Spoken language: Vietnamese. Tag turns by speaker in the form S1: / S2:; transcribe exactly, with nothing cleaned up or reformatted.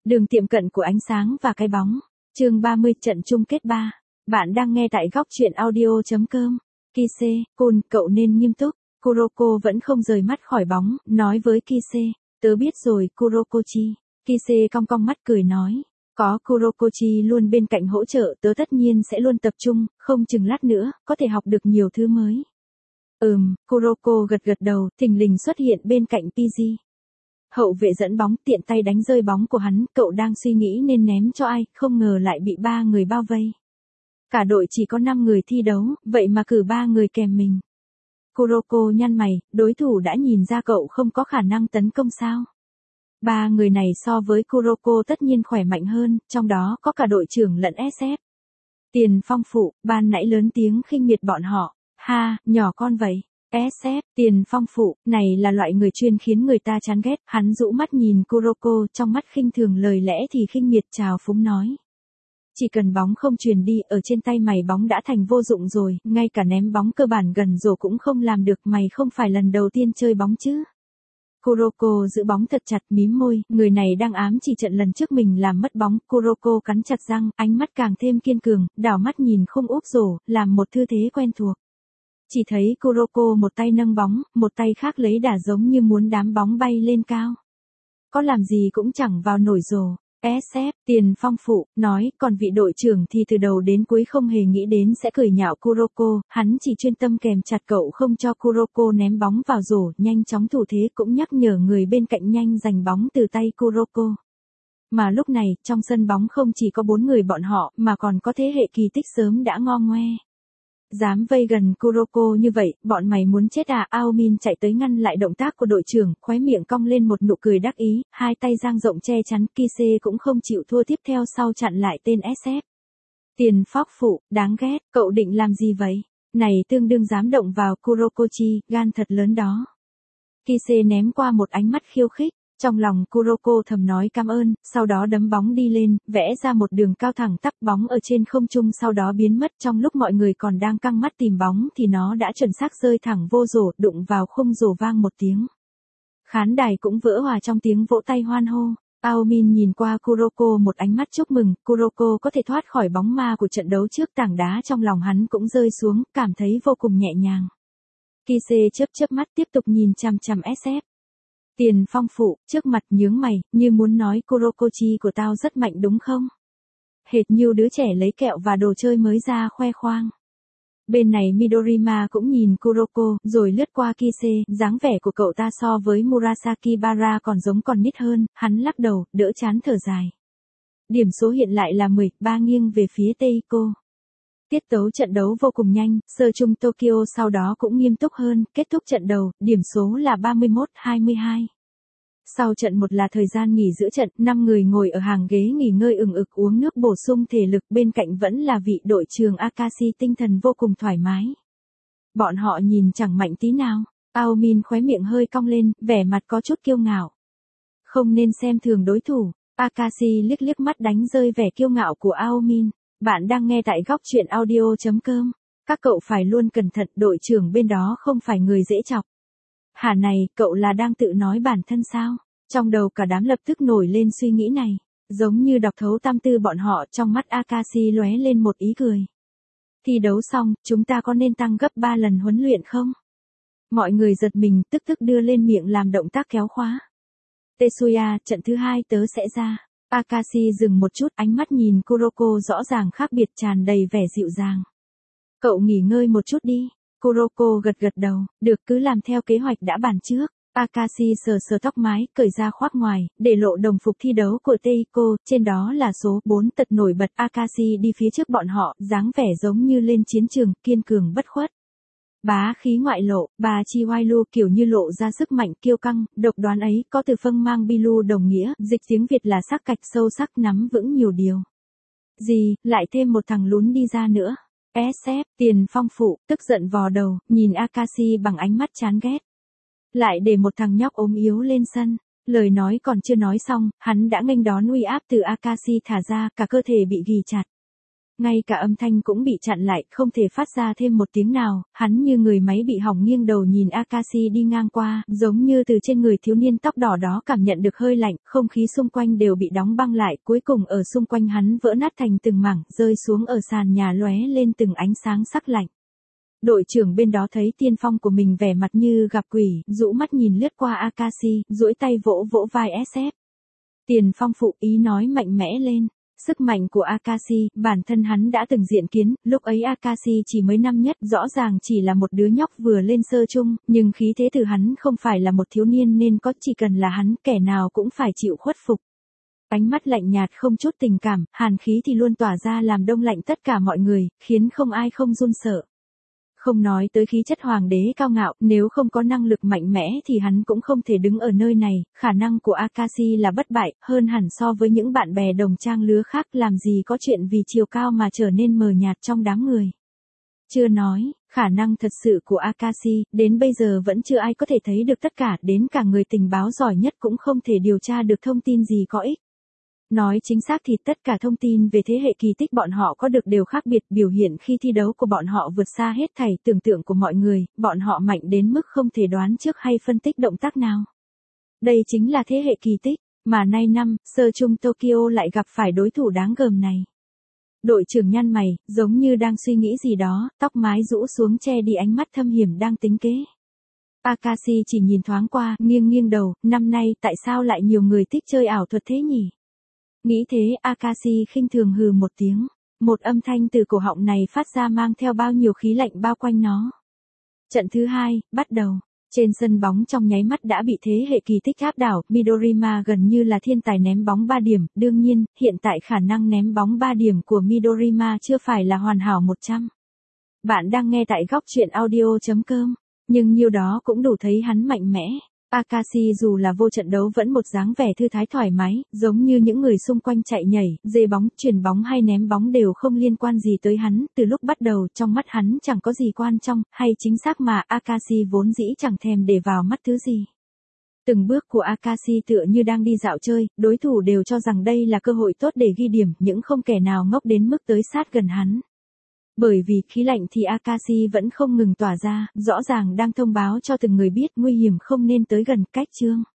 S1: Đường tiệm cận của ánh sáng và cái bóng. Chương ba mươi trận chung kết ba. Bạn đang nghe tại góc truyện audio.com. Kise, Kun, cậu nên nghiêm túc. Kuroko vẫn không rời mắt khỏi bóng, nói với Kise. Tớ biết rồi, Kurokochi. Kise cong cong mắt cười nói. Có Kurokochi luôn bên cạnh hỗ trợ, tớ tất nhiên sẽ luôn tập trung, không chừng lát nữa, có thể học được nhiều thứ mới. Ừm, Kuroko gật gật đầu, thình lình xuất hiện bên cạnh Pizzi. Hậu vệ dẫn bóng tiện tay đánh rơi bóng của hắn, cậu đang suy nghĩ nên ném cho ai, không ngờ lại bị ba người bao vây. Cả đội chỉ có năm người thi đấu, vậy mà cử ba người kèm mình. Kuroko nhăn mày, đối thủ đã nhìn ra cậu không có khả năng tấn công sao. Ba người này so với Kuroko tất nhiên khỏe mạnh hơn, trong đó có cả đội trưởng lẫn ét ép. Tiền Phong phụ, ban nãy lớn tiếng khinh miệt bọn họ. Ha, nhỏ con vậy. ét ép, Tiền Phong phụ, này là loại người chuyên khiến người ta chán ghét. Hắn rũ mắt nhìn Kuroko, trong mắt khinh thường, lời lẽ thì khinh miệt, chào phúng nói. Chỉ cần bóng không truyền đi, ở trên tay mày bóng đã thành vô dụng rồi, ngay cả ném bóng cơ bản gần rổ cũng không làm được, mày không phải lần đầu tiên chơi bóng chứ. Kuroko giữ bóng thật chặt, mím môi, người này đang ám chỉ trận lần trước mình làm mất bóng. Kuroko cắn chặt răng, ánh mắt càng thêm kiên cường, đảo mắt nhìn không úp rổ, làm một tư thế quen thuộc. Chỉ thấy Kuroko một tay nâng bóng, một tay khác lấy đà giống như muốn đám bóng bay lên cao. Có làm gì cũng chẳng vào nổi rổ. ét ép, Tiền Phong phụ, nói, còn vị đội trưởng thì từ đầu đến cuối không hề nghĩ đến sẽ cười nhạo Kuroko, hắn chỉ chuyên tâm kèm chặt cậu không cho Kuroko ném bóng vào rổ, nhanh chóng thủ thế, cũng nhắc nhở người bên cạnh nhanh giành bóng từ tay Kuroko. Mà lúc này, trong sân bóng không chỉ có bốn người bọn họ, mà còn có thế hệ kỳ tích sớm đã ngo ngoe. Dám vây gần Kuroko như vậy, bọn mày muốn chết à? Aomin chạy tới ngăn lại động tác của đội trưởng, khóe miệng cong lên một nụ cười đắc ý, hai tay dang rộng che chắn. Kise cũng không chịu thua, tiếp theo sau chặn lại tên ét ép. Tiền Phóc phụ, đáng ghét, cậu định làm gì vậy? Này tương đương dám động vào Kurokochi, gan thật lớn đó. Kise ném qua một ánh mắt khiêu khích. Trong lòng Kuroko thầm nói cảm ơn, sau đó đấm bóng đi lên, vẽ ra một đường cao thẳng tắp, bóng ở trên không trung sau đó biến mất. Trong lúc mọi người còn đang căng mắt tìm bóng thì nó đã chuẩn xác rơi thẳng vô rổ, đụng vào khung rổ vang một tiếng. Khán đài cũng vỡ hòa trong tiếng vỗ tay hoan hô. Aomin nhìn qua Kuroko một ánh mắt chúc mừng, Kuroko có thể thoát khỏi bóng ma của trận đấu trước, tảng đá trong lòng hắn cũng rơi xuống, cảm thấy vô cùng nhẹ nhàng. Kise chớp chớp mắt tiếp tục nhìn chằm chằm ét ép. Tiền Phong phụ, trước mặt nhướng mày, như muốn nói Kurokochi của tao rất mạnh đúng không? Hệt như đứa trẻ lấy kẹo và đồ chơi mới ra khoe khoang. Bên này Midorima cũng nhìn Kuroko, rồi lướt qua Kise, dáng vẻ của cậu ta so với Murasaki Bara còn giống con nít hơn, hắn lắc đầu, đỡ chán thở dài. Điểm số hiện lại là mười ba nghiêng về phía Teiko. Tiết tấu trận đấu vô cùng nhanh, sơ chung Tokyo sau đó cũng nghiêm túc hơn, kết thúc trận đầu, điểm số là ba mươi mốt hai mươi hai. Sau trận một là thời gian nghỉ giữa trận, năm người ngồi ở hàng ghế nghỉ ngơi ừng ực uống nước bổ sung thể lực, bên cạnh vẫn là vị đội trưởng Akashi tinh thần vô cùng thoải mái. Bọn họ nhìn chẳng mạnh tí nào, Aomin khóe miệng hơi cong lên, vẻ mặt có chút kiêu ngạo. Không nên xem thường đối thủ, Akashi liếc liếc mắt đánh rơi vẻ kiêu ngạo của Aomin. Bạn đang nghe tại góc truyện audio.com. Các cậu phải luôn cẩn thận, đội trưởng bên đó không phải người dễ chọc. Hả này, cậu là đang tự nói bản thân sao? Trong đầu cả đám lập tức nổi lên suy nghĩ này. Giống như đọc thấu tâm tư bọn họ, trong mắt Akashi lóe lên một ý cười. Thi đấu xong, chúng ta có nên tăng gấp ba lần huấn luyện không? Mọi người giật mình, tức tức đưa lên miệng làm động tác kéo khóa. Tetsuya, trận thứ hai tớ sẽ ra. Akashi dừng một chút, ánh mắt nhìn Kuroko rõ ràng khác biệt, tràn đầy vẻ dịu dàng. Cậu nghỉ ngơi một chút đi. Kuroko gật gật đầu, được, cứ làm theo kế hoạch đã bàn trước. Akashi sờ sờ tóc mái, cởi ra khoác ngoài, để lộ đồng phục thi đấu của Teiko, trên đó là số bốn tật nổi bật. Akashi đi phía trước bọn họ, dáng vẻ giống như lên chiến trường, kiên cường bất khuất. Bá khí ngoại lộ, bà Chihuahua kiểu như lộ ra sức mạnh kiêu căng, độc đoán ấy, có từ phân mang bilu đồng nghĩa, dịch tiếng Việt là sắc cạch sâu sắc, nắm vững nhiều điều. Gì, lại thêm một thằng lún đi ra nữa. ét ép, Tiền Phong phụ, tức giận vò đầu, nhìn Akashi bằng ánh mắt chán ghét. Lại để một thằng nhóc ốm yếu lên sân. Lời nói còn chưa nói xong, hắn đã nghênh đón uy áp từ Akashi thả ra, cả cơ thể bị ghì chặt. Ngay cả âm thanh cũng bị chặn lại, không thể phát ra thêm một tiếng nào, hắn như người máy bị hỏng nghiêng đầu nhìn Akashi đi ngang qua, giống như từ trên người thiếu niên tóc đỏ đó cảm nhận được hơi lạnh, không khí xung quanh đều bị đóng băng lại, cuối cùng ở xung quanh hắn vỡ nát thành từng mảng, rơi xuống ở sàn nhà lóe lên từng ánh sáng sắc lạnh. Đội trưởng bên đó thấy tiên phong của mình vẻ mặt như gặp quỷ, rũ mắt nhìn lướt qua Akashi, duỗi tay vỗ vỗ vai ét ép. Tiền phong phụ ý nói mạnh mẽ lên. Sức mạnh của Akashi, bản thân hắn đã từng diện kiến, lúc ấy Akashi chỉ mới năm nhất, rõ ràng chỉ là một đứa nhóc vừa lên sơ chung, nhưng khí thế từ hắn không phải là một thiếu niên nên có, chỉ cần là hắn, kẻ nào cũng phải chịu khuất phục. Ánh mắt lạnh nhạt không chút tình cảm, hàn khí thì luôn tỏa ra làm đông lạnh tất cả mọi người, khiến không ai không run sợ. Không nói tới khí chất hoàng đế cao ngạo, nếu không có năng lực mạnh mẽ thì hắn cũng không thể đứng ở nơi này, khả năng của Akashi là bất bại, hơn hẳn so với những bạn bè đồng trang lứa khác, làm gì có chuyện vì chiều cao mà trở nên mờ nhạt trong đám người. Chưa nói, khả năng thật sự của Akashi, đến bây giờ vẫn chưa ai có thể thấy được tất cả, đến cả người tình báo giỏi nhất cũng không thể điều tra được thông tin gì có ích. Nói chính xác thì tất cả thông tin về thế hệ kỳ tích bọn họ có được đều khác biệt, biểu hiện khi thi đấu của bọn họ vượt xa hết thảy tưởng tượng của mọi người, bọn họ mạnh đến mức không thể đoán trước hay phân tích động tác nào. Đây chính là thế hệ kỳ tích, mà nay năm, sơ chung Tokyo lại gặp phải đối thủ đáng gờm này. Đội trưởng nhăn mày, giống như đang suy nghĩ gì đó, tóc mái rũ xuống che đi ánh mắt thâm hiểm đang tính kế. Akashi chỉ nhìn thoáng qua, nghiêng nghiêng đầu, năm nay tại sao lại nhiều người thích chơi ảo thuật thế nhỉ? Nghĩ thế, Akashi khinh thường hừ một tiếng. Một âm thanh từ cổ họng này phát ra mang theo bao nhiêu khí lạnh bao quanh nó. Trận thứ hai, bắt đầu. Trên sân bóng trong nháy mắt đã bị thế hệ kỳ tích áp đảo, Midorima gần như là thiên tài ném bóng ba điểm, đương nhiên, hiện tại khả năng ném bóng ba điểm của Midorima chưa phải là hoàn hảo một trăm. Bạn đang nghe tại góc truyện audio chấm com, nhưng nhiêu đó cũng đủ thấy hắn mạnh mẽ. Akashi dù là vô trận đấu vẫn một dáng vẻ thư thái thoải mái, giống như những người xung quanh chạy nhảy, dê bóng, chuyền bóng hay ném bóng đều không liên quan gì tới hắn, từ lúc bắt đầu trong mắt hắn chẳng có gì quan trọng, hay chính xác mà Akashi vốn dĩ chẳng thèm để vào mắt thứ gì. Từng bước của Akashi tựa như đang đi dạo chơi, đối thủ đều cho rằng đây là cơ hội tốt để ghi điểm, những không kẻ nào ngốc đến mức tới sát gần hắn. Bởi vì khí lạnh thì Akashi vẫn không ngừng tỏa ra, rõ ràng đang thông báo cho từng người biết nguy hiểm không nên tới gần. Cách chương